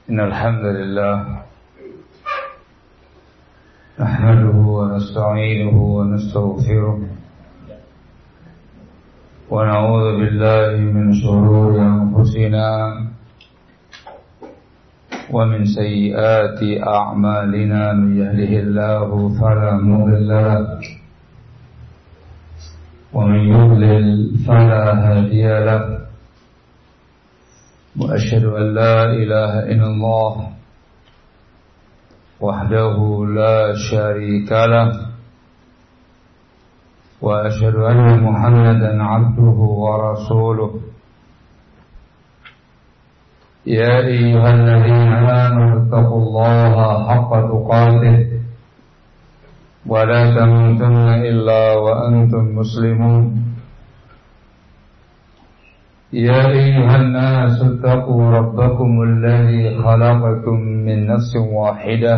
إن الحمد لله نحمده ونستعينه ونستغفره ونعوذ بالله من شرور أنفسنا ومن سيئات أعمالنا من يهده الله فلا مضل له ومن يضلل فلا هادي له وأشهد أن لا إله إلا الله وحده لا شريك له وأشهد أن محمدا عبده ورسوله يا أيها الذين آمنوا اتقوا الله حق تقاته ولا تموتن إلا وأنتم مسلمون يا أيها الناس اتقوا ربكم الذي خلقكم من نفس واحدة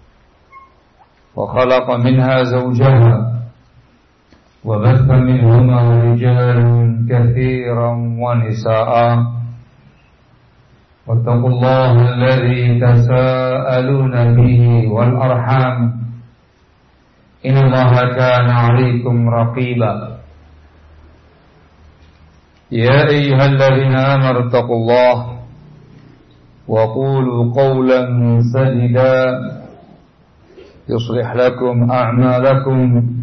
وخلق منها زوجها وبث منهما رجالا كثيرا ونساء واتقوا الله الذي تساءلون به والأرحام إن الله كان عليكم رقيبا يا أيها الذين آمنوا اتقوا الله وقولوا قولا سديدا يصلح لكم أعمالكم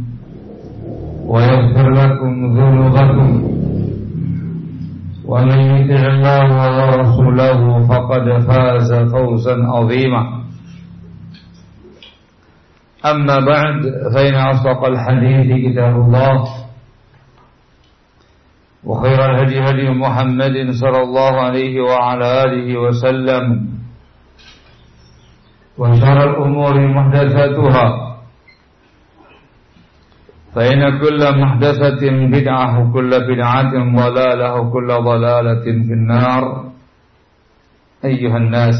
ويغفر لكم ذنوبكم ومن يطع الله ورسوله فقد فاز فوزا عظيما أما بعد فإن أصدق الحديث كتاب الله وخير الهدي هدي محمد صلى الله عليه وعلى آله وسلم وشر الأمور محدثاتها فإن كل محدثة بدعة وكل بدعة ضلالة وكل ضلالة في النار أيها الناس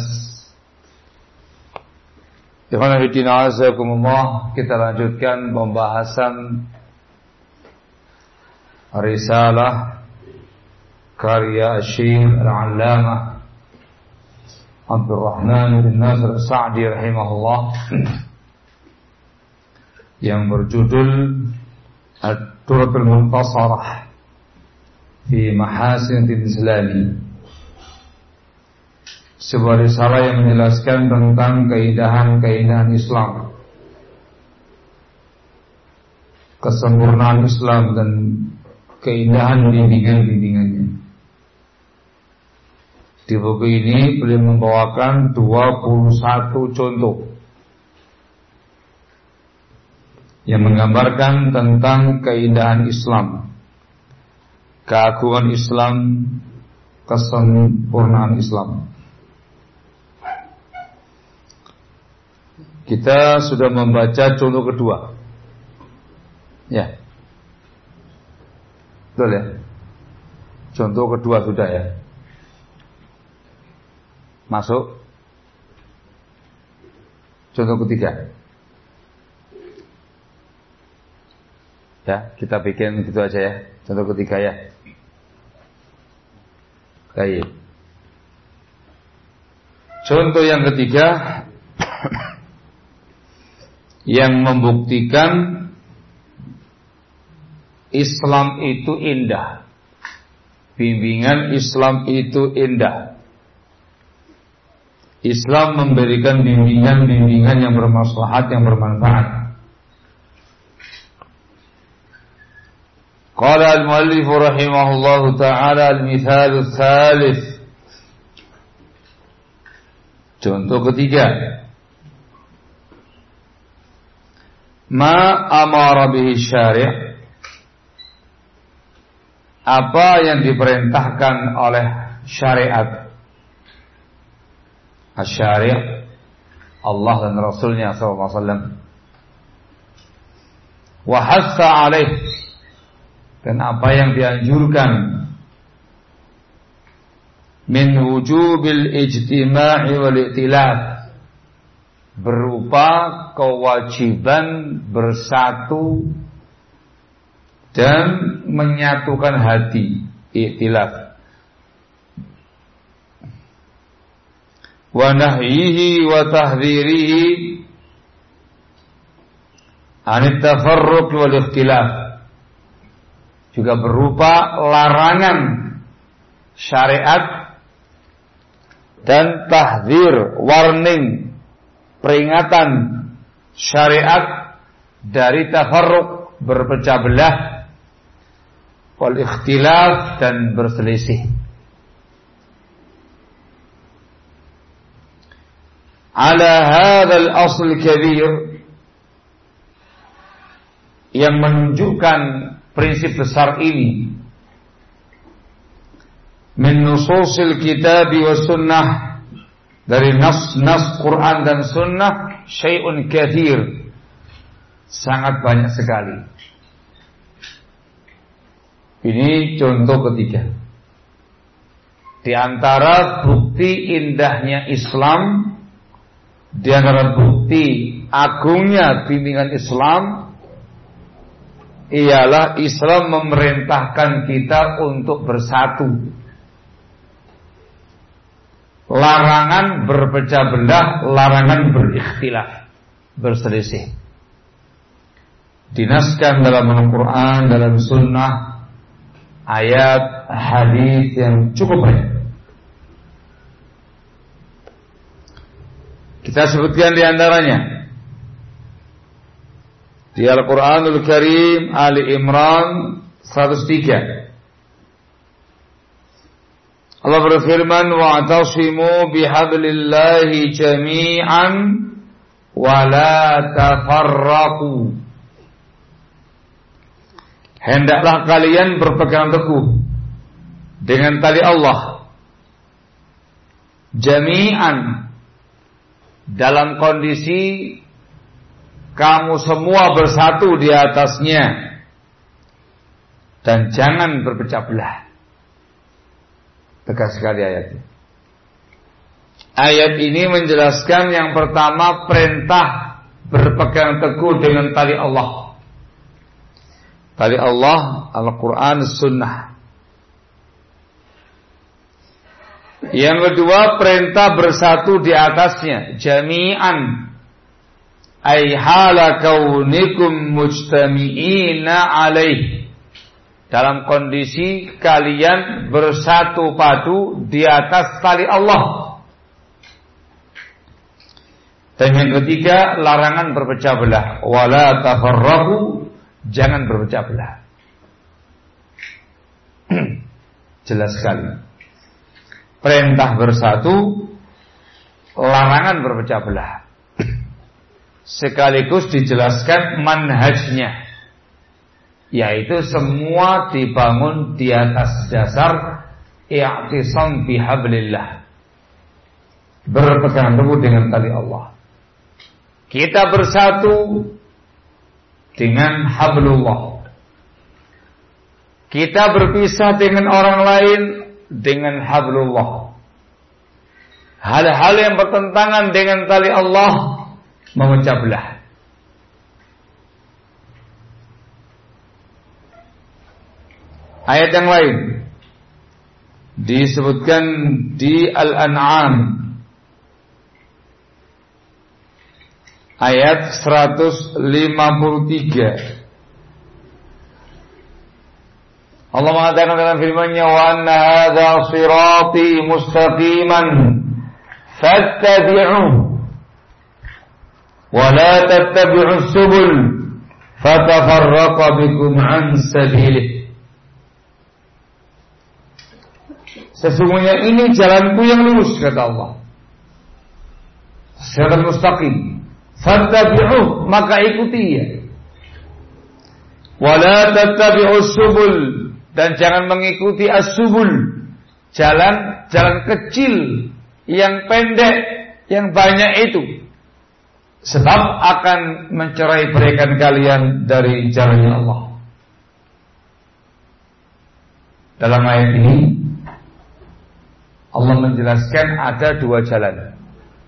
Ikhwan fillah azakumullah, kita lanjutkan pembahasan risalah karya Syekh Al-Allamah Abdurrahman bin Nasir As-Sa'di rahimahullah yang berjudul Ad-Durratul Muntasarah fi Mahasin Al-Islami, sebuah risalah yang menjelaskan tentang keindahan-keindahan Islam, kesempurnaan Islam dan keindahan bimbingan-bimbingannya. Di buku ini beliau membawakan 21 contoh yang menggambarkan tentang keindahan Islam, keagungan Islam, kesempurnaan Islam. Kita sudah membaca contoh kedua. Ya. Betul ya? Contoh kedua sudah ya. Masuk. Contoh ketiga. Ya, kita bikin gitu aja ya. Contoh ketiga ya. Baik. Contoh yang ketiga yang membuktikan Islam itu indah. Bimbingan Islam itu indah. Islam memberikan bimbingan-bimbingan yang bermaslahat, yang bermanfaat. Qala al-muallif rahimahullahu ta'ala al-mithal ats-tsalits. Contoh ketiga. Ma amara bihi syari', apa yang diperintahkan oleh syariat. Asy-syari' Allah dan Rasulnya sallallahu alaihi wasallam. Wa hassa alaih, dan apa yang dianjurkan min wujubil ijtima'i wal i'tilaf, berupa kewajiban bersatu dan menyatukan hati, i'tilaf. wa nahyihi wa tahdhirihi anit tafarruq wal ikhtilaf, juga berupa larangan syariat dan tahdzir, warning, peringatan syariat dari tafarruq, berpecah belah, wal ikhtilaf, dan berselisih. Ala hadzal asl kabir, yang menunjukkan prinsip besar ini, min nususil kitab wa sunnah, dari nas-nas Quran dan sunnah, syai'un katsir, sangat banyak sekali. Ini contoh ketiga. Di antara bukti indahnya Islam, di antara bukti agungnya bimbingan Islam, ialah Islam memerintahkan kita untuk bersatu. Larangan berpecah belah, larangan berikhtilaf, berselisih. Dinaskan dalam Al-Quran, dalam sunnah, ayat, hadis yang cukup banyak. Kita sebutkan di antaranya. Di Al-Quranul Karim, Ali Imran 103. Allah berfirman, wa'tasimu bihablillahi jami'an wa la tafarraqu. Hendaklah kalian berpegang teguh dengan tali Allah jami'an, dalam kondisi kamu semua bersatu di atasnya, dan jangan berpecah belah. Tegas sekali ayatnya. Ayat ini menjelaskan yang pertama, perintah berpegang teguh dengan tali Allah. Tali Allah, Al-Quran, Sunnah. Yang kedua, perintah bersatu di atasnya, jami'an, ay hala kaunikum mujtami'ina alaih, dalam kondisi kalian bersatu padu di atas tali Allah. Dan yang ketiga, larangan berpecah belah, wala tafarraqu, jangan berpecah belah. Jelas sekali. Perintah bersatu, larangan berpecah belah. Sekaligus dijelaskan manhajnya, yaitu semua dibangun di atas dasar i'tisam bihablillah, berpegang teguh dengan tali Allah. Kita bersatu dengan hablullah. Kita berpisah dengan orang lain dengan hablullah. Hal-hal yang bertentangan dengan tali Allah memecah belah. Ayat yang lain disebutkan di Al-An'am ayat 153. Allah mengatakan dalam firman-Nya, wa anna hadza sirati mustaqiman fattabi'uhu wa la tattabi'us subul fatafarraqa bikum an sabilihi. Sesungguhnya ini jalanku yang lurus, kata Allah, siratal mustaqim, fattabi'uhu, maka ikuti ya. Wa la tattabi'us subul, dan jangan mengikuti as-subul, jalan kecil yang pendek yang banyak itu, sebab akan mencerai-beraikan kalian dari jalannya Allah. Dalam ayat ini Allah menjelaskan ada dua jalan.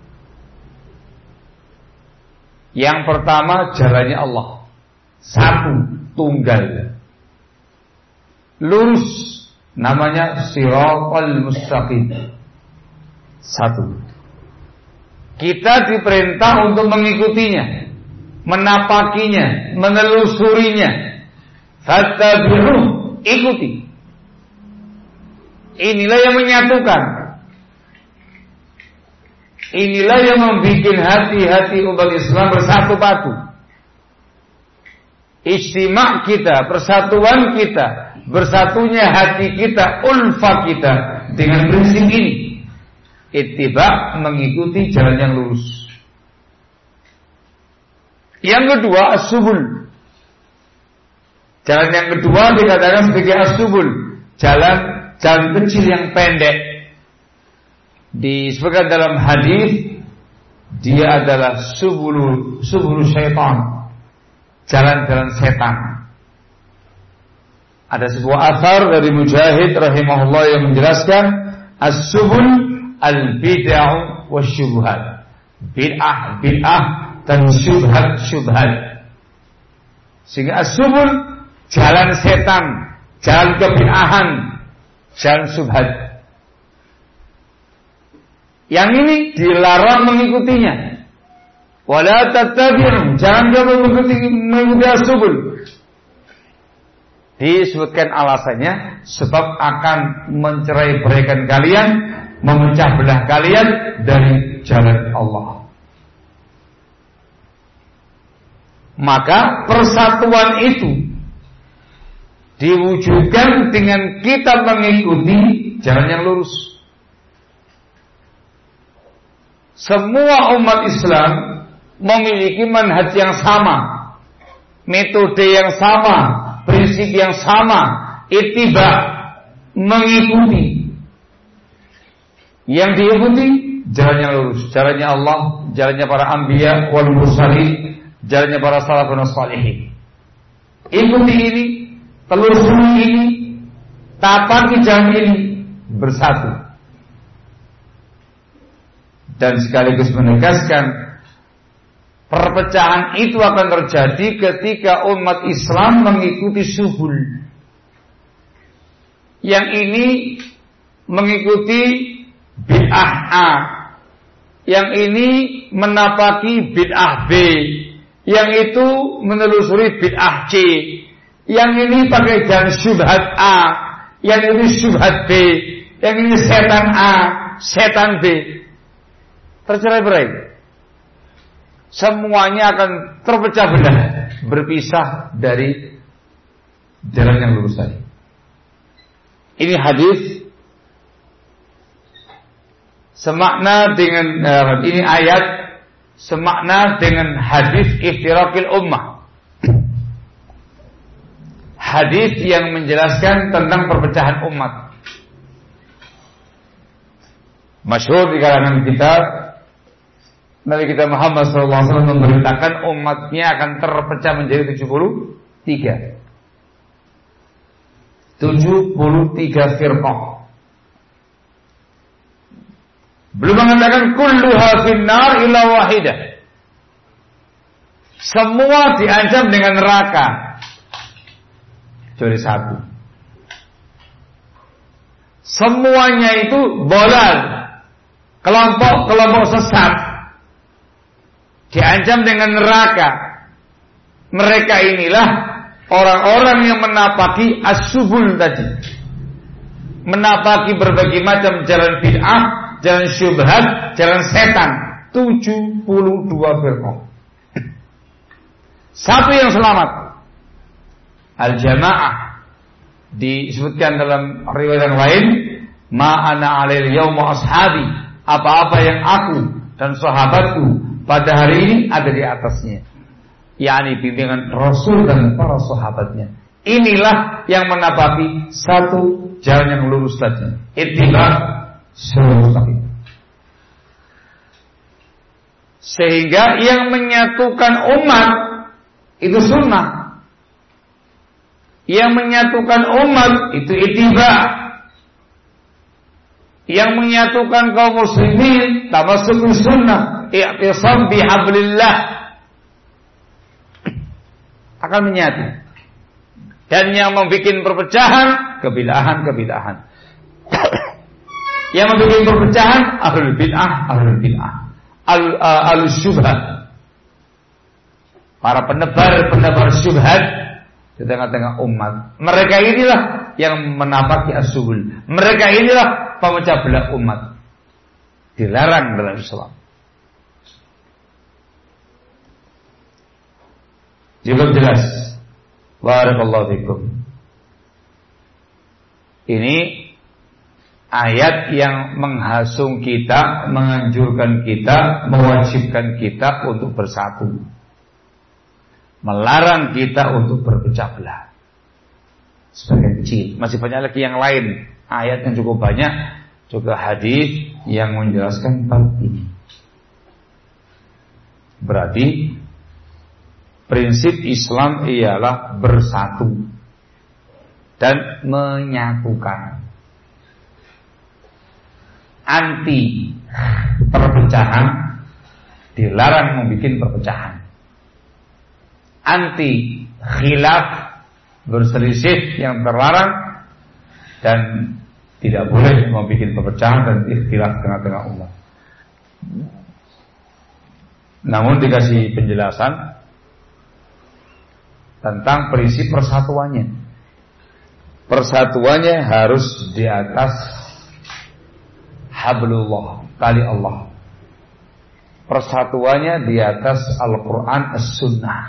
Yang pertama jalannya Allah, satu, tunggal, lurus, namanya siratal mustaqim, satu. Kita diperintah untuk mengikutinya, menapakinya, menelusurinya. Fattabi'u, ikuti. Inilah yang menyatukan. Inilah yang membuat hati-hati umat Islam bersatu padu. Ijtima' kita, persatuan kita, bersatunya hati kita, ulfa kita dengan prinsip ini. Ittiba, mengikuti jalan yang lurus. Yang kedua, as-subul. Jalan yang kedua dikatakan sebagai as-subul, jalan kecil yang pendek. Disebutkan dalam hadis, dia adalah subul syaitan, jalan-jalan setan. Ada sebuah athar dari Mujahid rahimahullah yang menjelaskan as-subul al-bid'ah wa syubhat. Bid'ah dan syubhat. Sehingga as-subul jalan setan, jalan kebid'ahan, jalan syubhat. Yang ini dilarang mengikutinya. Wala tattabi'u, jangan kamu mengikuti as-subul. Disebutkan alasannya sebab akan mencerai-beraikan kalian, memecah belah kalian dari jalan Allah. Maka persatuan itu diwujudkan dengan kita mengikuti jalan yang lurus. Semua umat Islam memiliki manhaj yang sama, metode yang sama, prinsip yang sama, ittiba, mengikuti. Yang diikuti jalan yang lurus, jalannya Allah, jalannya para anbiya wal mursalin, jalannya para salafun shalihin. Ikuti ini, telusuri ini, tapaki jalan ini, bersatu. Dan sekaligus menegaskan perpecahan itu akan terjadi ketika umat Islam mengikuti subul. Yang ini mengikuti bid'ah A, yang ini menapaki bid'ah B, yang itu menelusuri bid'ah C, yang ini pakai jalan syubhat A, yang ini syubhat B, yang ini setan A, setan B. Tercerai-berai. Semuanya akan terpecah belah, berpisah dari jalan yang lurus tadi. Ini hadis semakna dengan ini ayat semakna dengan hadis iftirakil ummah. Hadis yang menjelaskan tentang perpecahan umat. Masyhur di kalangan kita, Nabi kita Muhammad SAW memberitakan umatnya akan terpecah menjadi 73 firqah. Belum mengatakan kulluha finnar illa wahidah. Semua diancam dengan neraka kecuali satu. Semuanya itu bolal, kelompok sesat, diancam dengan neraka. Mereka inilah orang-orang yang menapaki as-subul tadi, menapaki berbagai macam jalan bid'ah, jalan syubhat, jalan setan. 72 firqah. Satu yang selamat, al-jamaah. Disebutkan dalam riwayat yang lain, ma ana alail yauma ashabi, apa-apa yang aku dan sahabatku pada hari ini ada di atasnya, yakni bimbingan Rasul dan para sahabatnya. Inilah yang menapaki satu jalan yang lurus tadi, ittiba mustaqim. Sehingga yang menyatukan umat itu sunnah, yang menyatukan umat itu ittiba, yang menyatukan kaum muslimin tamassuk sunnah, i'tisam bihablillah, akan menyatu. Dan yang membuat perpecahan, kebidahan. Yang membuat perpecahan, ahlul bid'ah. al-syubhat. Para penebar syubhat di tengah-tengah umat. Mereka inilah yang menapaki as-subul. Mereka inilah pemecah belah umat. Dilarang dalam Islam. Cukup jelas. Barakallahu fikum. Ini ayat yang menghasung kita, menganjurkan kita, mewajibkan kita untuk bersatu. Melarang kita untuk berpecah belah. Sebagian kecil. Masih banyak lagi yang lain. Ayat yang cukup banyak. Juga hadis yang menjelaskan bab ini. Berarti prinsip Islam ialah bersatu dan menyatukan. Anti perpecahan, dilarang membuat perpecahan. Anti khilaf, berselisih yang terlarang, dan tidak boleh membuat perpecahan dan ikhtilaf tengah-tengah umat. Namun dikasih penjelasan tentang prinsip persatuannya. Persatuannya harus di atas hablullah, tali Allah. Persatuannya di atas Al-Quran As-Sunnah.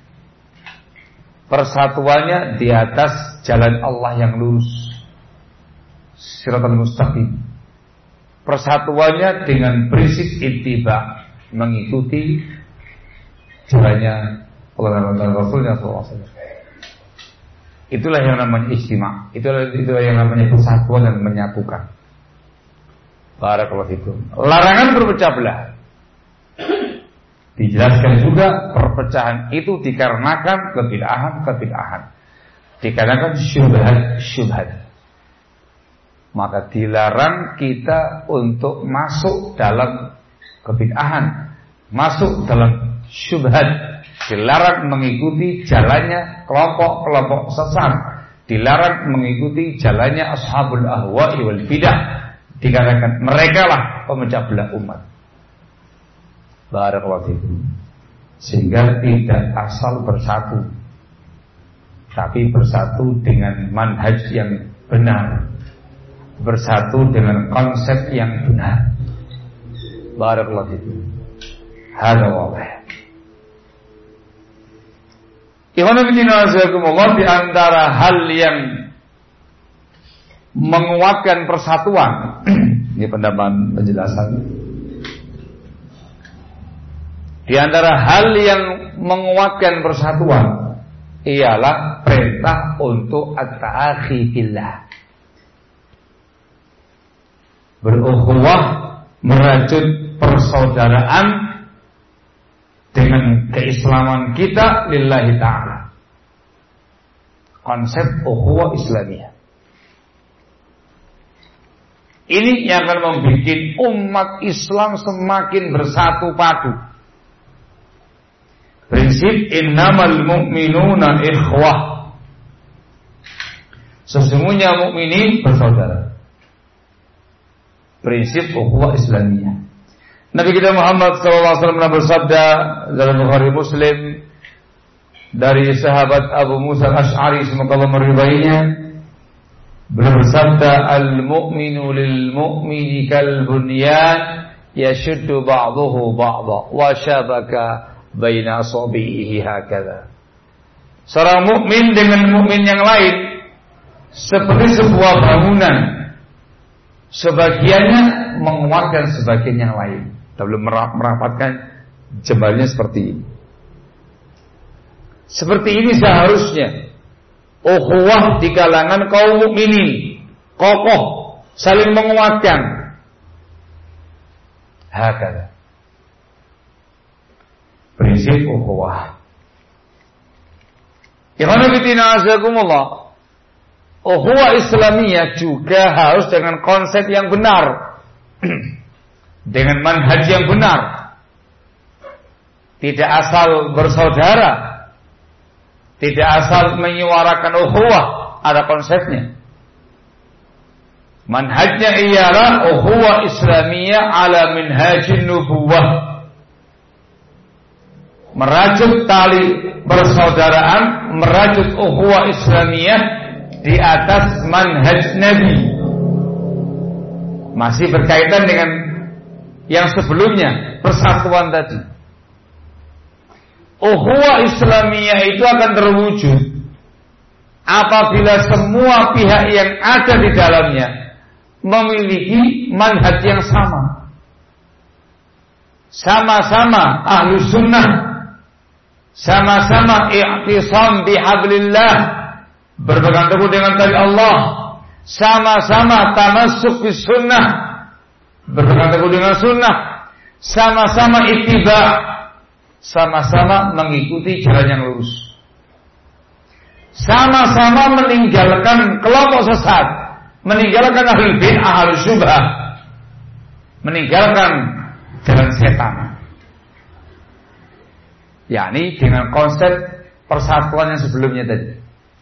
Persatuannya di atas jalan Allah yang lurus, Shiratal Mustaqim. Persatuannya dengan prinsip ittiba, mengikuti jalannya Allah dan Rasulnya SAW. Itulah yang namanya ijtima. Itulah yang namanya persatuan dan menyatukan. Barakallahu fikum. Larangan berpecah belah. Dijelaskan juga perpecahan itu dikarenakan kebid'ahan. Dikarenakan syubhat. Maka dilarang kita untuk masuk dalam kebid'ahan, masuk dalam syubhat. Dilarang mengikuti jalannya kelompok-kelompok sesat. Dilarang mengikuti jalannya ashabul ahwa'i wal bidah. Dikarenakan mereka lah pemecah belah umat. Barakallahu fikum. Sehingga tidak asal bersatu, tapi bersatu dengan manhaj yang benar, bersatu dengan konsep yang benar. Barakallahu fikum. Hada wabah. Ikhwanuddin di antara hal yang menguatkan persatuan, ini pendapat penjelasan. Di antara hal yang menguatkan persatuan ialah perintah untuk at-ta'akhi fillah. Berukhuwah, merajut persaudaraan dengan keislaman kita lillahi ta'ala. Konsep ukhuwah Islamiyah ini yang akan membuat umat Islam semakin bersatu padu. Prinsip innamal mu'minuna ikhwah. Sesungguhnya mukminin bersaudara. Prinsip ukhuwah Islamiyah. Nabi kita Muhammad SAW pernah bersabda dalam Bukhari Muslim dari sahabat Abu Musa Al-Ash'ari, semoga Allah meridainya. Beliau bersabda, al-mu'minu lil-mu'mini kal-bunyan yashuddu ba'duhu ba'da wa syabaka baina asabihi hakadha. Seorang mukmin dengan mukmin yang lain seperti sebuah bangunan, sebagiannya menguatkan sebagian yang lain. Kita belum merapatkan jembatannya seperti ini. Seperti ini seharusnya ukhuwah di kalangan kaum mukminin, kokoh, saling menguatkan. Hakada. Prinsip ukhuwah. Ikhwanafiddinazakumullah. Ukhuwah Islamiyah juga harus dengan konsep yang benar. Dengan manhaj yang benar. Tidak asal bersaudara, tidak asal menyuarakan ukhuwah, ada konsepnya. Manhajnya ialah ukhuwah Islamiyah ala minhajin nubuwah. merajut tali persaudaraan, merajut ukhuwah Islamiyah di atas manhaj Nabi. Masih berkaitan dengan yang sebelumnya, persatuan tadi. Ukhuwah Islamiyah itu akan terwujud apabila semua pihak yang ada di dalamnya memiliki manhaj yang sama. Sama-sama ahlu sunnah, sama-sama i'tisam bihablillah, berpegang teguh dengan tali Allah, sama-sama tamassuk bis sunnah, berpegang teguh dengan sunnah, sama-sama ittiba, sama-sama mengikuti jalan yang lurus, sama-sama meninggalkan kelompok sesat, meninggalkan ahlul bid'ah, ahlus syubhah, meninggalkan jalan setan. Yakni dengan konsep persatuan yang sebelumnya tadi.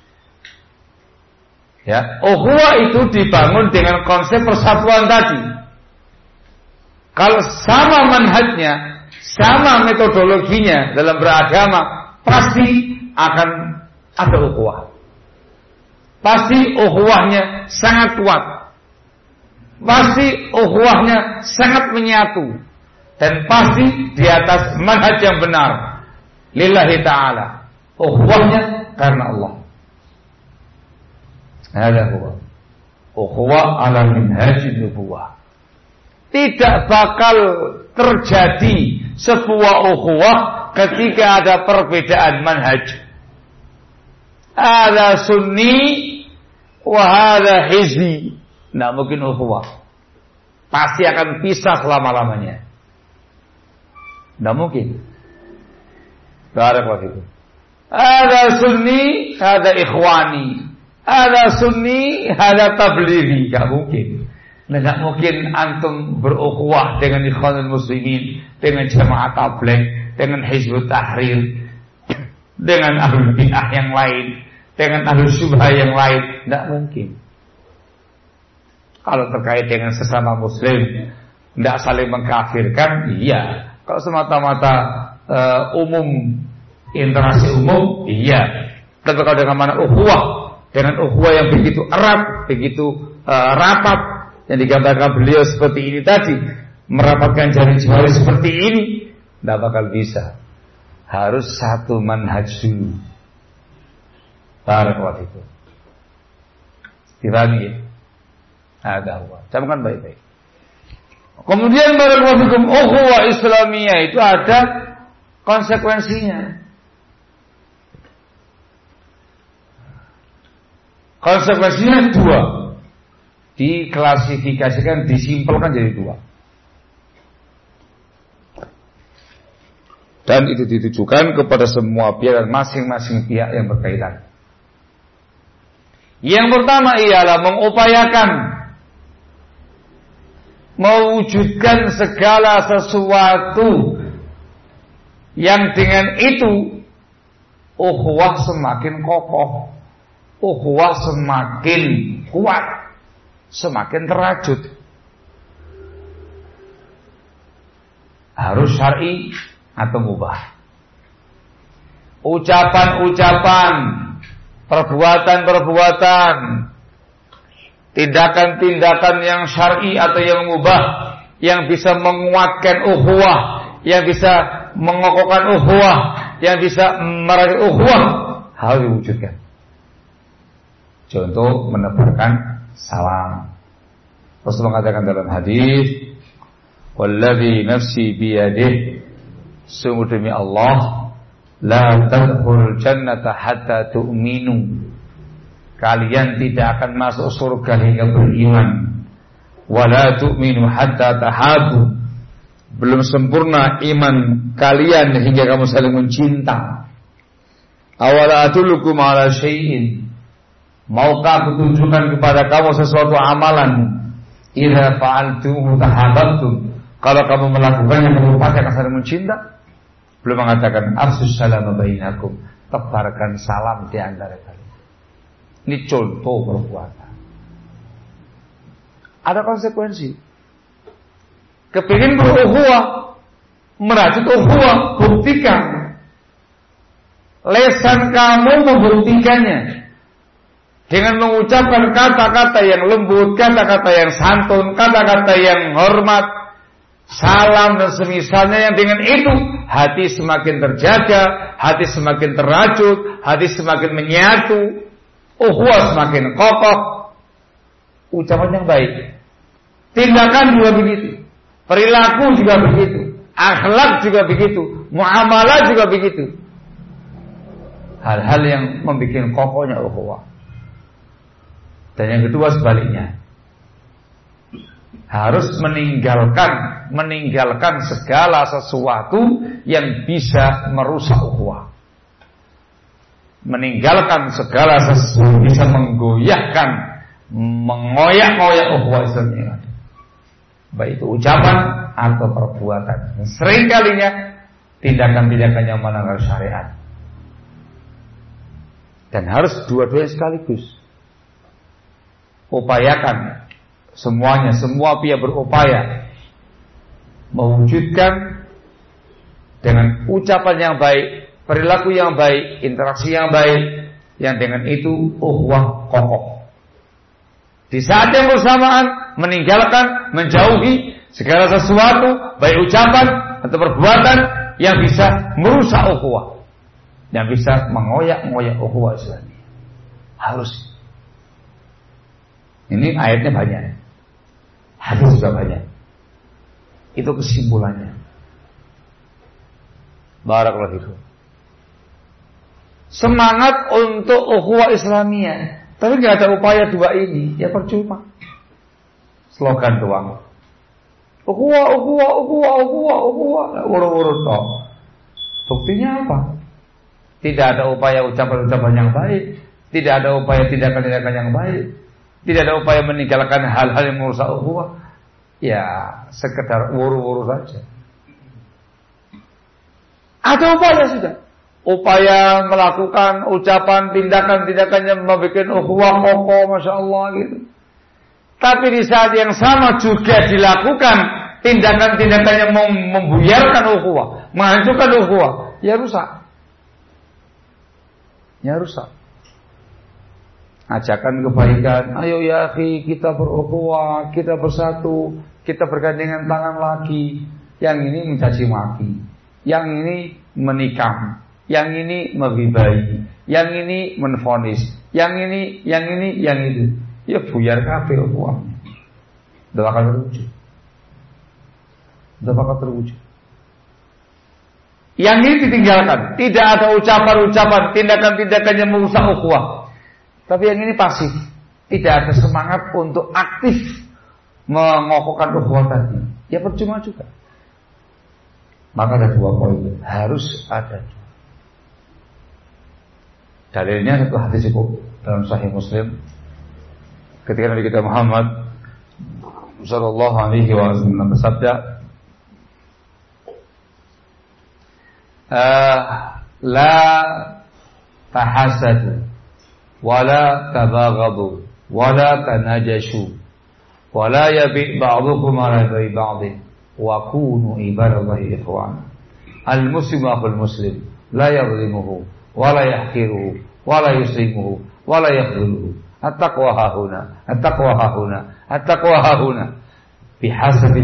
Ya, ukhuwah itu dibangun dengan konsep persatuan tadi. Kalau sama manhajnya, sama metodologinya dalam beragama, pasti akan ada ukhuwah. Pasti ukhuwahnya sangat kuat. Pasti ukhuwahnya sangat menyatu. Dan pasti di atas manhaj yang benar. Lillahi ta'ala. Ukhuwahnya karena Allah. Ada ukhuwah. Ukhuwah ala minhajin nubuwah. Tidak bakal terjadi sebuah ukhuwah ketika ada perbedaan manhaj. Ada sunni wa hadha hizbi. Tidak mungkin ukhuwah. Pasti akan pisah selama-lamanya. Tidak mungkin. Barakallahu fikum. Ada sunni, ada ikhwani. Ada sunni, ada tablighi. Tidak mungkin. Tidak mungkin antum berukhuwah dengan ikhwanul muslimin, dengan jamaah tabligh, dengan hizbut tahrir, dengan ahlul bid'ah yang lain, dengan ahlus syubhah yang lain. Tidak mungkin. Kalau terkait dengan sesama muslim, tidak saling mengkafirkan, iya. Kalau semata-mata umum, interaksi umum, iya. Tapi kalau dengan mana ukhuwah, dengan ukhuwah yang begitu erat, begitu rapat, yang digambarkan beliau seperti ini tadi, merapatkan jari-jari seperti ini, tidak bakal bisa. Harus satu manhaj dulu. Barakallahu fikum. Dipahami ya? Ada Allah. Camkan baik-baik. Kemudian barakallahu fikum, ukhuwah Islamiyah itu ada konsekuensinya. Konsekuensinya dua. Diklasifikasikan, disimpulkan jadi dua. Dan itu ditujukan kepada semua pihak dan masing-masing pihak yang berkaitan. Yang pertama ialah mengupayakan mewujudkan segala sesuatu yang dengan itu ukhuwah semakin kokoh, ukhuwah semakin kuat, semakin terajut. Harus syar'i atau mubah. Ucapan-ucapan, perbuatan-perbuatan, tindakan-tindakan yang syar'i atau yang mubah, yang bisa menguatkan ukhuwah, yang bisa mengokohkan ukhuwah, yang bisa meraih ukhuwah, harus diwujudkan. Contoh menebarkan salam. Rasulullah mengatakan dalam hadis, "Walladzi nafsi biyadihi, sungguh demi Allah, la tadkhulul jannata hatta tu'minu." Kalian tidak akan masuk surga hingga beriman. Wala tu'minu hatta tahabu. Belum sempurna iman kalian hingga kamu saling mencinta. Awala adullukum ala syai'in. Maukah aku tunjukkan kepada kamu sesuatu amalan? Idza fa'altuhu tahabbtum. Kalau kamu melakukannya, kamu pasti akan saling mencinta. Belum mengatakan afsus salam bainakum. Tebarkan salam di antara kalian. Ini contoh perbuatan. Ada konsekuensi. Kepingin berukhuwah, merajut ukhuwah, buktikan Lesan kamu membuktikannya dengan mengucapkan kata-kata yang lembut, kata-kata yang santun, kata-kata yang hormat, salam dan semisalnya, yang dengan itu hati semakin terjaga, hati semakin terajut, hati semakin menyatu, ukhuwah semakin kokoh. Ucapan yang baik, tindakan juga begitu, perilaku juga begitu, akhlak juga begitu, muamalah juga begitu. Hal-hal yang membuat kokohnya ukhuwah. Dan yang kedua sebaliknya, harus meninggalkan segala sesuatu yang bisa merusak ukhuwah. Meninggalkan segala sesuatu yang bisa menggoyahkan, mengoyak-ngoyak ukhuwah Islam yang ada, baik itu ucapan atau perbuatan. Dan sering kalinya tindakan-tindakan yang melanggar syariat. Dan harus dua-duanya sekaligus. Upayakan semuanya, semua pihak berupaya mewujudkan dengan ucapan yang baik, perilaku yang baik, interaksi yang baik, yang dengan itu ukhuwah kokoh. Di saat yang bersamaan meninggalkan, menjauhi segala sesuatu, baik ucapan atau perbuatan yang bisa merusak ukhuwah, yang bisa mengoyak-ngoyak ukhuwah Islamiyah. Harus. Ini ayatnya banyak, hadis juga banyak. Itu kesimpulannya. Barakallahu fikum. Semangat untuk ukhuwah Islamiyah, tapi nggak ada upaya dua ini, ya percuma. Slogan doang. Ukhuwah, urut-urut toh. Buktinya apa? Tidak ada upaya ucapan-ucapan yang baik, tidak ada upaya tindakan-tindakan yang baik, tidak ada upaya meninggalkan hal-hal yang merusak ukhuwah. Ya, sekedar wuru-wuru saja. Ada upaya sudah. Upaya melakukan ucapan, tindakan-tindakan yang membuat ukhuwah kokoh, masya Allah gitu. Tapi di saat yang sama juga dilakukan tindakan-tindakan yang membuyarkan ukhuwah, menghancurkan ukhuwah, ya rusak. Ya rusak. Ajakan kebaikan, ayo ya akhi, kita berukhuwah, kita bersatu, kita bergandengan tangan lagi. Yang ini mencaci maki, yang ini menikam, yang ini menggibahi, yang ini menvonis, yang ini, yang itu. Ya buyar kabeh ukhuwahnya. Ndak bakal terwujud. Ndak bakal terwujud. Yang ini ditinggalkan, tidak ada ucapan-ucapan, tindakan-tindakan yang merusak ukhuwah. Tapi yang ini pasif, tidak ada semangat untuk aktif mengokohkan ukhuwah tadi. Ya percuma juga. Maka ada dua poin, harus ada. Dalilnya satu hadis cukup dalam Sahih Muslim. Ketika Nabi kita Muhammad sallallahu alaihi wasallam bersabda, la tahasadu wala tabaghadu wala tanajashu wala yabi' ba'dukum ala ba'din wa kunu ibadallahi ikhwan. Al-muslimu akhul muslim la yadhlimuhu wala yahqiruhu wala yuslimuhu wala yakhdhuluhu. At-taqwa hahuna, at-taqwa hahuna, at-taqwa hahuna. Bihasabi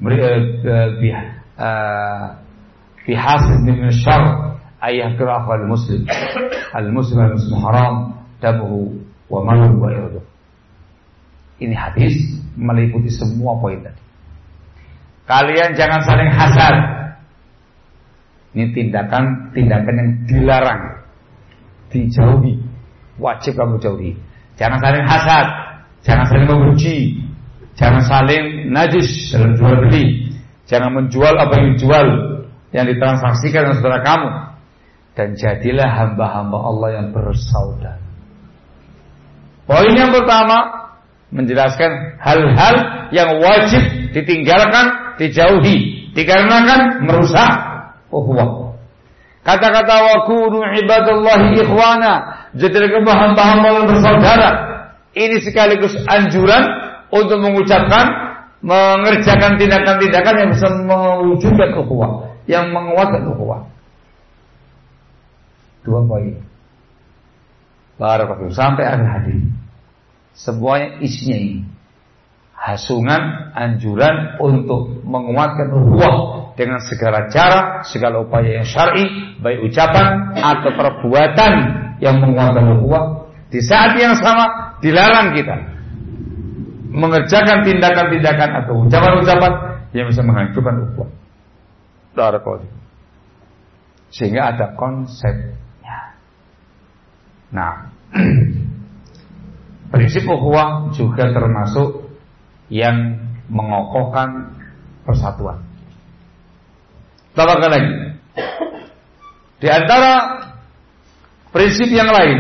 min syarr ayyahkira akhul muslim. Al-muslim al-muslim haram damuhu wa maluhu wa irduhu. Ini hadis meliputi semua poin tadi. Kalian jangan saling hasad. Ini tindakan yang dilarang, dijauhi, wajib kamu jauhi. Jangan saling hasad, jangan saling membenci, jangan saling najis dalam jual beli, jangan menjual apa yang dijual, yang ditransaksikan dengan saudara kamu. Dan jadilah hamba-hamba Allah yang bersaudara. Poin yang pertama menjelaskan hal-hal yang wajib ditinggalkan, dijauhi, dikarenakan merusak ukhuwah. Kata-kata wa kunu ibadallahi ikhwana, jadilah hamba-hamba yang bersaudara. Ini sekaligus anjuran untuk mengucapkan, mengerjakan tindakan-tindakan yang bisa mewujudkan ukhuwah, yang menguatkan ukhuwah. 2 poin. Barakallahu sampai akhir hadis. Semuanya isinya ini. Hasungan, anjuran untuk menguatkan ukhuwah dengan segala cara, segala upaya yang syar'i, baik ucapan atau perbuatan yang menguatkan ukhuwah. Di saat yang sama dilarang kita mengerjakan tindakan-tindakan atau ucapan-ucapan yang bisa menghancurkan ukhuwah. Barakallahu. Sehingga ada konsepnya. Nah, prinsip ukhuwah juga termasuk yang mengokohkan persatuan. Tambahkan lagi, di antara prinsip yang lain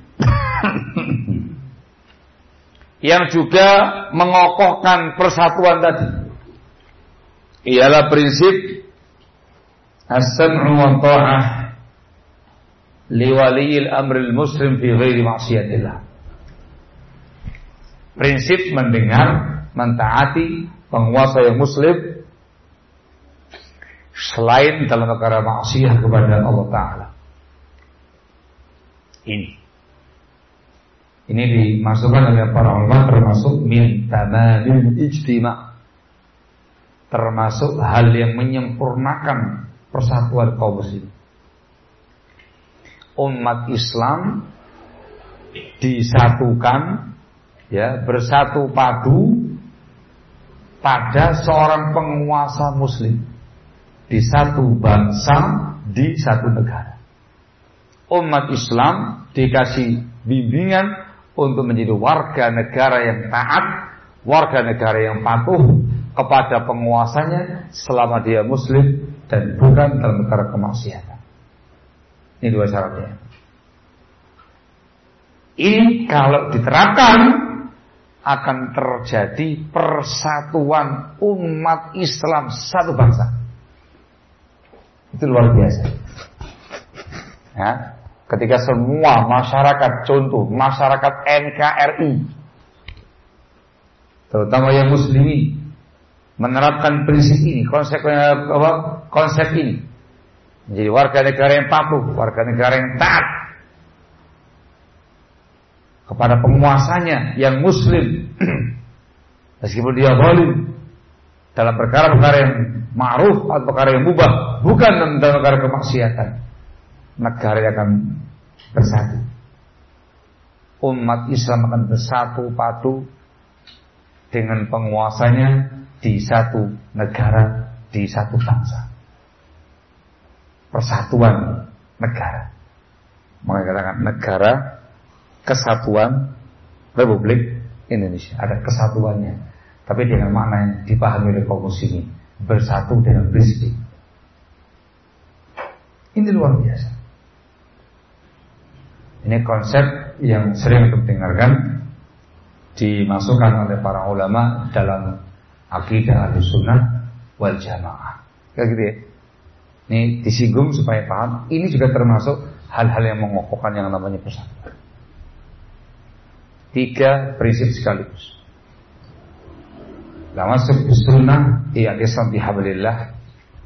yang juga mengokohkan persatuan tadi ialah prinsip as-sam'u wa ta'ah li waliyil amril muslim fi ghairi ma'siyatillah. Prinsip mendengar, mentaati penguasa yang muslim selain dalam perkara maksiat kepada Allah Ta'ala. Ini dimasukkan oleh para ulama termasuk min tamadil ijtima', termasuk hal yang menyempurnakan persatuan kaum muslim. Umat Islam disatukan, ya, bersatu padu pada seorang penguasa muslim di satu bangsa, di satu negara. Umat Islam dikasih bimbingan untuk menjadi warga negara yang taat, warga negara yang patuh kepada penguasanya selama dia muslim dan bukan dalam perkara kemaksiatan. Ini 2 syaratnya. Ini kalau diterapkan akan terjadi persatuan umat Islam satu bangsa. Itu luar biasa. Ya, ketika semua masyarakat, contoh masyarakat NKRI, terutama yang muslimin, menerapkan prinsip ini, konsep ini, menjadi warga negara yang patuh, warga negara yang taat kepada penguasanya yang muslim, meskipun dia zalim dalam perkara-perkara yang ma'ruf atau perkara yang mubah, bukan dalam perkara kemaksiatan, negara akan bersatu. Umat Islam akan bersatu padu dengan penguasanya di satu negara, di satu bangsa. Persatuan negara. Mengatakan negara Kesatuan Republik Indonesia. Ada kesatuannya, tapi dengan makna yang dipahami oleh kaum muslimin, bersatu dengan prinsip. Ini luar biasa. Ini konsep yang sering kita dengarkan, dimasukkan oleh para ulama dalam akidah Ahlussunnah wal Jamaah. Kayak gitu ya. Ini disinggung supaya paham. Ini juga termasuk hal-hal yang mengokohkan yang namanya persatuan. 3 prinsip sekaligus. Lama sunnah i'tisam bihablillah,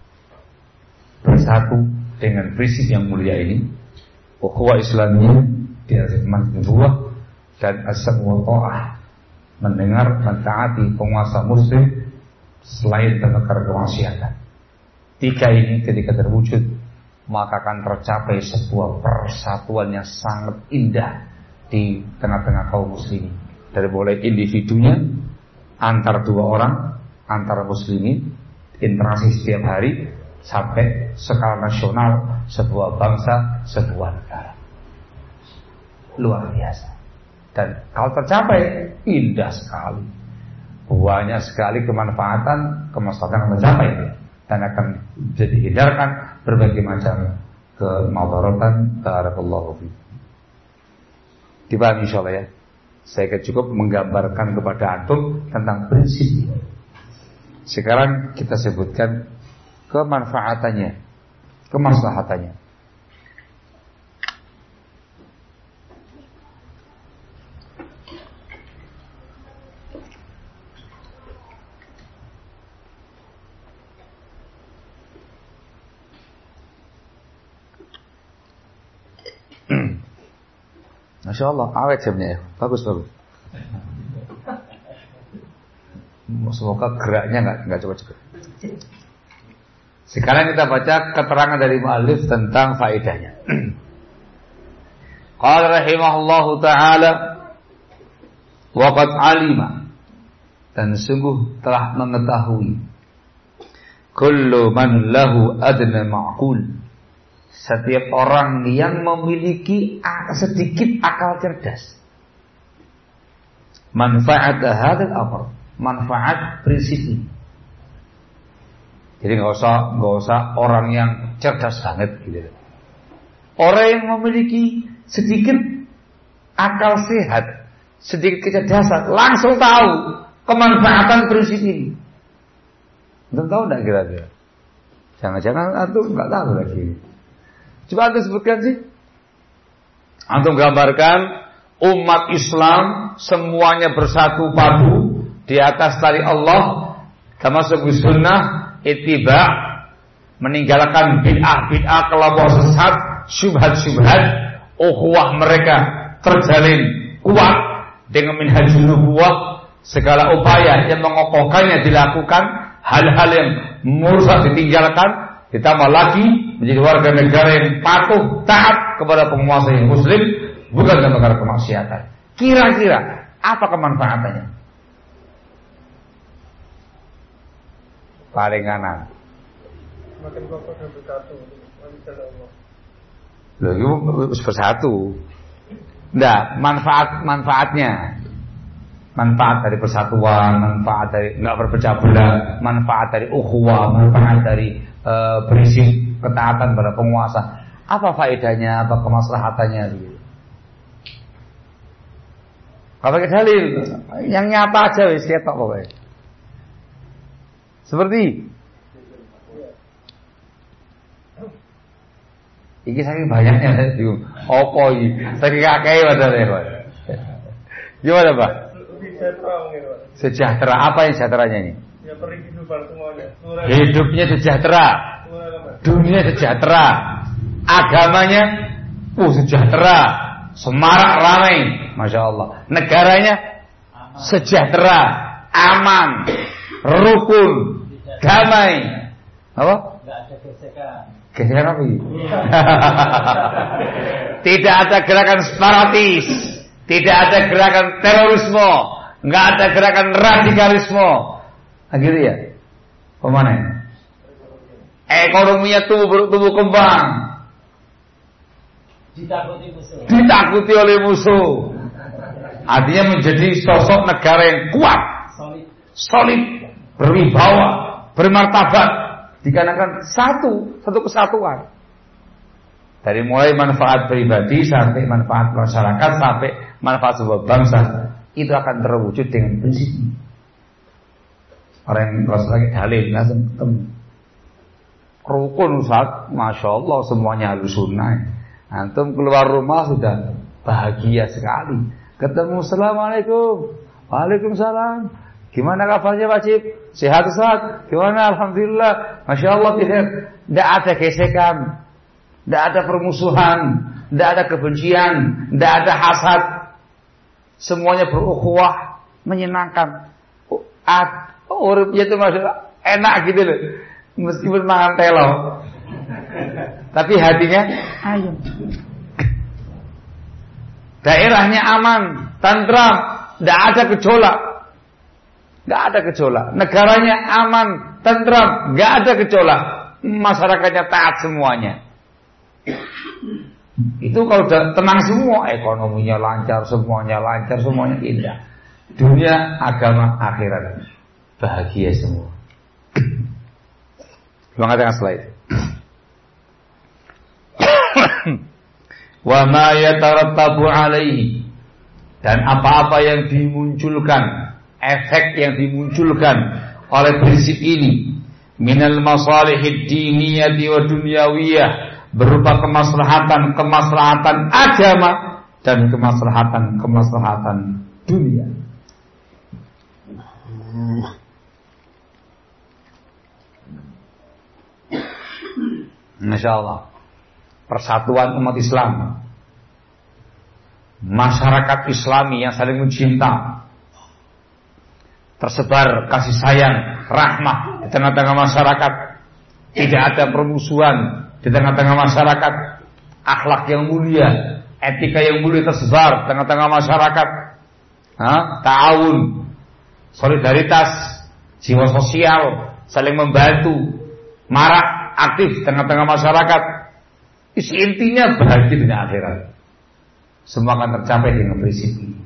bersatu dengan prinsip yang mulia ini, ukhuwah Islamiyah di atas nubuwah, dan as-sam'u wa ta'ah, mendengar mentaati penguasa muslim selain dalam perkara kemaksiatan. 3 ini ketika terwujud, maka akan tercapai sebuah persatuan yang sangat indah di tengah-tengah kaum muslimin. Dari mulai individunya, antar 2 orang, antara muslimin, interaksi setiap hari, sampai skala nasional, sebuah bangsa, sebuah negara. Luar biasa. Dan kalau tercapai, indah sekali. Banyak sekali kemanfaatan akan tercapai, dan akan jadi hindarkan berbagai macam kemadaratan. Barakallahu fiikum. Dipahami insyaallah ya. Saya cukup menggambarkan kepada antum tentang prinsip ini. Sekarang kita sebutkan kemanfaatannya, kemaslahatannya. Masya Allah, awet jamnya ya. Bagus. Semoga geraknya nggak cepet-cepet. Sekarang kita baca keterangan dari mu'allif tentang faedahnya. Qala rahimahullahu ta'ala wa qad alima, dan sungguh telah mengetahui, kullu man lahu adna ma'qul, setiap orang yang memiliki sedikit akal cerdas, manfaat hadzal amr, manfaat prinsip ini. Jadi nggak usah orang yang cerdas banget gitu. Orang yang memiliki sedikit akal sehat, sedikit kecerdasan, langsung tahu kemanfaatan prinsip ini. Antum tahu nggak kira-kira? Jangan-jangan antum nggak tahu lagi. Coba antum sebutkan sih. Antum gambarkan umat Islam semuanya bersatu padu di atas tali Allah, termasuk sunnah, ittiba, meninggalkan bid'ah kelompok sesat, syubhat, ukhuwah mereka terjalin kuat dengan minhajun nubuwah, segala upaya yang mengokohkannya dilakukan, hal-hal yang merusak ditinggalkan, ditambah lagi menjadi warga negara yang patuh taat kepada penguasa yang muslim, bukan dalam perkara kemaksiatan. Kira-kira apa kemanfaatannya? Paling kanan. Makin kokoh dan bersatu. Loh, itu bersatu. Enggak, manfaatnya. Manfaat dari persatuan, manfaat dari enggak berpecah belah, manfaat dari ukhuwah, manfaat dari prinsip ketaatan pada penguasa. Apa faedahnya, apa kemaslahatannya gitu. Kalau pakai dalil, yang nyata aja wis ketok pokoknya. Seperti iki saking banyaknya saya bingung. Apa iki? Saking akeh padahal ya. Gimana, Pak? Sejahtera. Apa yang sejahteranya ini? Ya kehidupan semuanya. Hidupnya sejahtera. Dunia sejahtera. Agamanya sejahtera. Semarak ramai. Masya Allah. Negaranya sejahtera, aman, rukun, damai. Apa? Tidak ada gesekan. Gesekan apa ini? Tidak ada gerakan separatis, tidak ada gerakan terorisme, nggak ada gerakan radikalisme. Gitu ya? Pemana? Ekonominya tumbuh kembang. Ditakuti oleh musuh. Artinya menjadi sosok negara yang kuat, solid, berwibawa, bermartabat, dikarenakan satu kesatuan. Dari mulai manfaat pribadi sampai manfaat masyarakat sampai manfaat sebuah bangsa, itu akan terwujud dengan prinsip ini. Orang yang kelas lagi dalil langsung ketemu. Rukun Ustaz, Masya Allah semuanya harus sunnah. Antum keluar rumah sudah bahagia sekali. Ketemu Assalamualaikum, Waalaikumsalam. Gimana kabarnya wajib? Sehat Ustaz? Gimana? Alhamdulillah. Masya Allah tidak ada gesekan, tidak ada permusuhan, tidak ada kebencian, tidak ada hasad. Semuanya berukhuwah, menyenangkan. Uripnya itu maksudnya enak gitu loh. Meskipun makan telo, tapi hatinya ayam. Daerahnya aman, tentram, tidak ada gejolak. Gak ada gejolak. Negaranya aman, tentram, gak ada gejolak. Masyarakatnya taat semuanya. Itu kalau udah tenang semua, ekonominya lancar, semuanya indah. Dunia, agama, akhirat, bahagia semua. Mengatakan slide. Wa ma yatarattabu alaihi, dan apa-apa yang dimunculkan, efek yang dimunculkan oleh prinsip ini, minal masalihid diniyati wa dunyawiyah, berupa kemaslahatan agama dan kemaslahatan dunia. Masya Allah, persatuan umat Islam, masyarakat Islami yang saling mencinta, tersebar kasih sayang, rahmah di tengah-tengah masyarakat, tidak ada permusuhan di tengah-tengah masyarakat, akhlak yang mulia, etika yang mulia tersebar di tengah-tengah masyarakat, ta'awun, solidaritas, jiwa sosial, saling membantu, marak, aktif di tengah-tengah masyarakat. Intinya bahagia dunia akhirat. Semua akan tercapai dengan prinsip ini.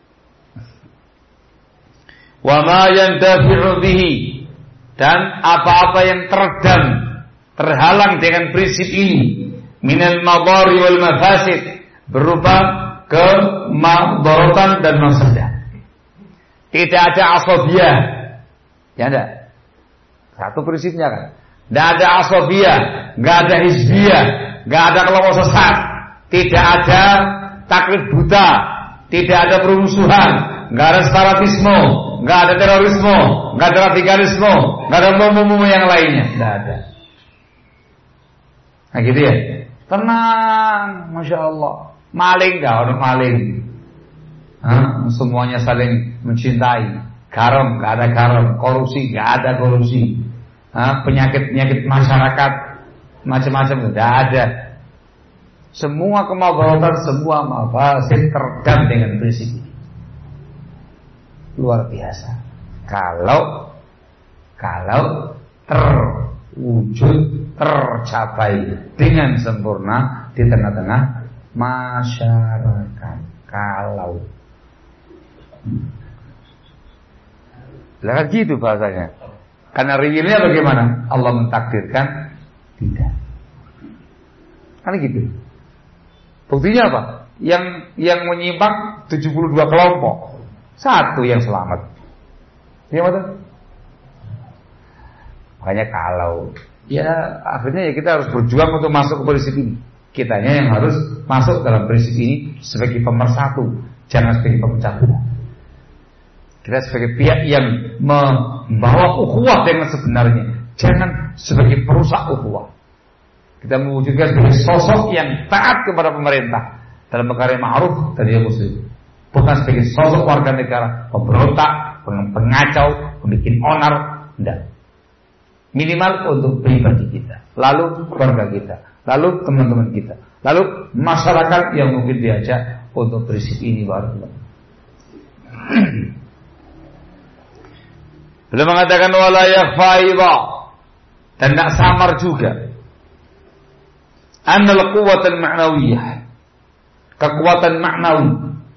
Wa ma yandafi'u bihi, dan apa-apa yang teredam, terhalang dengan prinsip ini, minal madari wal mafasid, berupa kemadaratan dan mafsadah. Tidak ada asabiyah, ya enggak? Satu prinsipnya kan. Tidak ada asabiyah, enggak ada hizbiyah, enggak ada kelompok sesat, tidak ada taklid buta, tidak ada permusuhan, enggak ada separatisme, enggak ada terorisme, enggak ada radikalisme, enggak ada umum-umum yang lainnya, tidak ada. Nah gitu ya. Tenang, Masya Allah. Maling enggak ada maling. Semuanya saling mencintai. Garam enggak ada garam, korupsi enggak ada korupsi. Penyakit-penyakit masyarakat macam-macam enggak ada. Semua kemadaratan, semua mafasid teredam dengan prinsip ini. Luar biasa. Kalau terwujud, tercapai dengan sempurna di tengah-tengah masyarakat. Kalau lah gitu bahasanya. Karena realnya bagaimana? Allah mentakdirkan tidak. Kan gitu. Buktinya apa? Yang menyimak 72 kelompok, satu yang selamat. Ya betul. Makanya kalau akhirnya kita harus berjuang untuk masuk ke prinsip ini. Kitanya yang harus masuk dalam prinsip ini sebagai pemersatu, jangan sebagai pemecah belah. Kita sebagai pihak yang membawa ukhuwah dengan sebenarnya, jangan sebagai perusak ukhuwah. Kita mewujudkan sebagai sosok yang taat kepada pemerintah dalam perkara ma'ruf dan yang muslim, bukan sebagai sosok warga negara pemberontak, pengacau, pembikin onar. Tidak. Minimal untuk pribadi kita, lalu keluarga kita, lalu teman-teman kita, lalu masyarakat yang mungkin diajak untuk prinsip ini. Beliau mengatakan wala yakhfa dan tak samar juga annal quwwatul ma'nawiyah, kekuatan maknawi.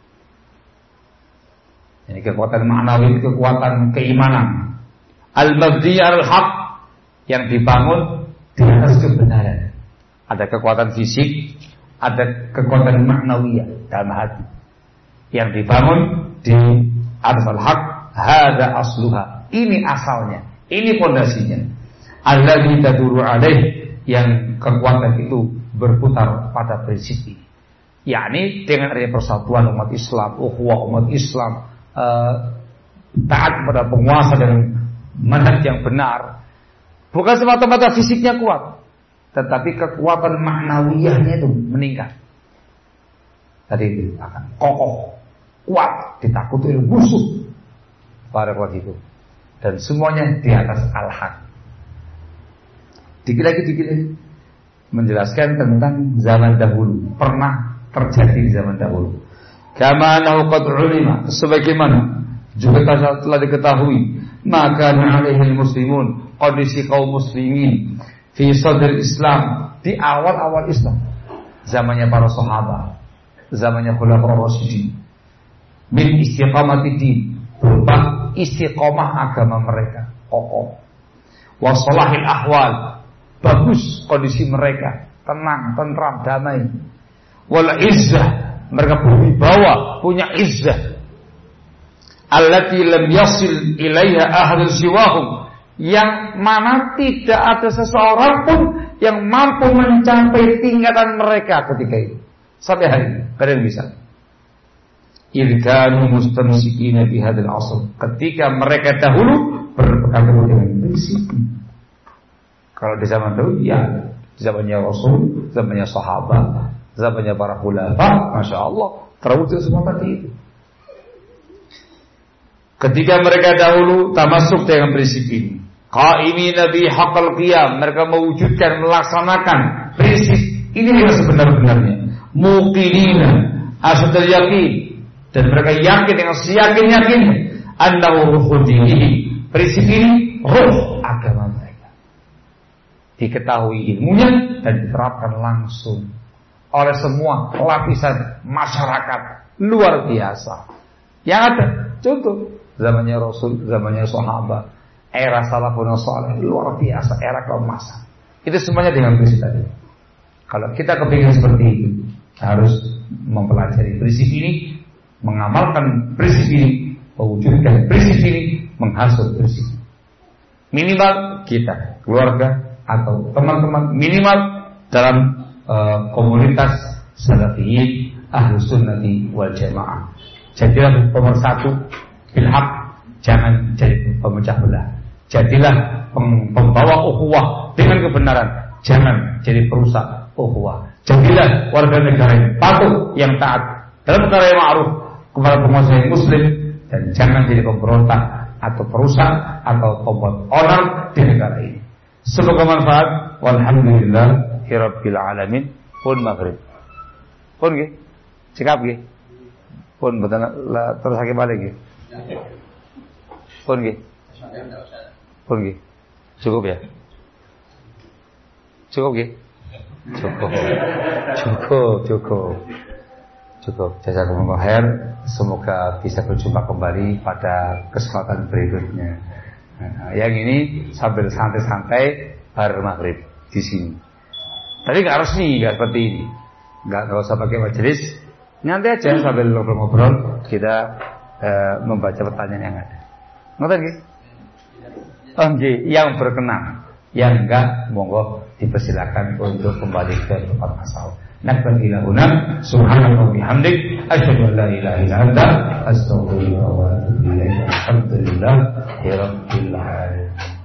Ini kekuatan maknawi, kekuatan keimanan. Al-mabdiyah al-haq, yang dibangun di atas kebenaran. Ada kekuatan fisik, ada kekuatan maknawiyah dalam hati yang dibangun di atas al-haq. Hada asluha, ini asalnya, ini fondasinya. Alladzi taduru alaih, yang kekuatan itu berputar pada prinsip ini. Yakni dengan adanya persatuan umat Islam, ukhuwah umat Islam, taat kepada penguasa dan manhaj yang benar. Bukan semata-mata fisiknya kuat, tetapi kekuatan maknawiyahnya itu meningkat. Tadi itu akan kokoh, kuat, ditakuti oleh musuh. Pada waktu itu. Dan semuanya di atas al-haq. Dikit lagi menjelaskan tentang zaman dahulu, pernah terjadi di zaman dahulu. Kama nahu qad ulima, sebagaimana juga telah diketahui, maka alaihi muslimun, kondisi kaum muslimin fi sadr Islam, di awal-awal Islam, zamannya para sahabat, zamannya khulafaur rasyidin, min istiqamati din, berupa istiqamah agama mereka kokoh, wa salahil ahwal, bagus kondisi mereka, tenang, tentram, damai, wal izzah, mereka berwibawa, punya izzah, allati lam yasil ilaiha ahadun siwahum, yang mana tidak ada seseorang pun yang mampu mencapai tingkatan mereka ketika itu sampai hari ini. Kalian bisa. Ilkanu mustamsikina fi hadzal asr, ketika mereka dahulu berpegang teguh dengan prinsip. Kalau di zaman dahulu, ya, di zamannya Rasul, zamannya sahabat, zamannya para khulafa, masya Allah, terwujud semua tadi itu. Ketika mereka dahulu tamasuk dengan prinsip ini, qaimina bi haqqal qiyam, mereka mewujudkan, melaksanakan prinsip ini dengan sebenar-benarnya, muqinina asadul yakin, dan mereka yakin dengan seyakin-yakinnya annahu ruhul dinihi, prinsip ini ruh agama mereka, diketahui ilmunya dan diterapkan langsung oleh semua lapisan masyarakat luar biasa yang ada. Contoh zamannya Rasul, zamannya sahabat, era salafun saleh luar biasa, era keemasan. Itu semuanya dengan prinsip tadi. Kalau kita kepingin seperti itu, harus mempelajari prinsip ini, mengamalkan prinsip ini, mewujudkan prinsip ini, menghasut prinsip ini. Minimal kita, keluarga atau teman-teman, minimal dalam komunitas salafiyin ahlus sunnati wal jamaah. Jadilah nomor satu bilhaq, jangan jadi pemecah belah. Jadilah pembawa ukhuwah dengan kebenaran, jangan jadi perusak ukhuwah. Jadilah warga negara yang patuh, yang taat dalam perkara yang ma'ruf kepada penguasa muslim, dan jangan jadi pemberontak atau perusak atau pembuat onar di negara ini. Semoga manfaat. Walhamdulillahirabbil alamin. Pun maghrib. Pun nggih. Cekap nggih. Pun betul terus lagi balik nggih. Pun nggih. Pun nggih. Cukup ya? Cukup nggih? Cukup. Jazakumullah khair. Semoga bisa berjumpa kembali pada kesempatan berikutnya. Nah, yang ini sambil santai-santai bar maghrib di sini. Tapi nggak resmi, nggak seperti ini. Nggak usah pakai majelis. Nanti aja sambil ngobrol-ngobrol kita membaca pertanyaan yang ada. Ngerti nggih? Oh nggih, yang berkenan, yang enggak monggo dipersilakan untuk kembali ke tempat asal. Nakbal ilahuna subhanallahi bihamdik asyhadu an la ilaha illa anta astaghfiruka wa atubu ilaik. Alhamdulillah rabbil alamin.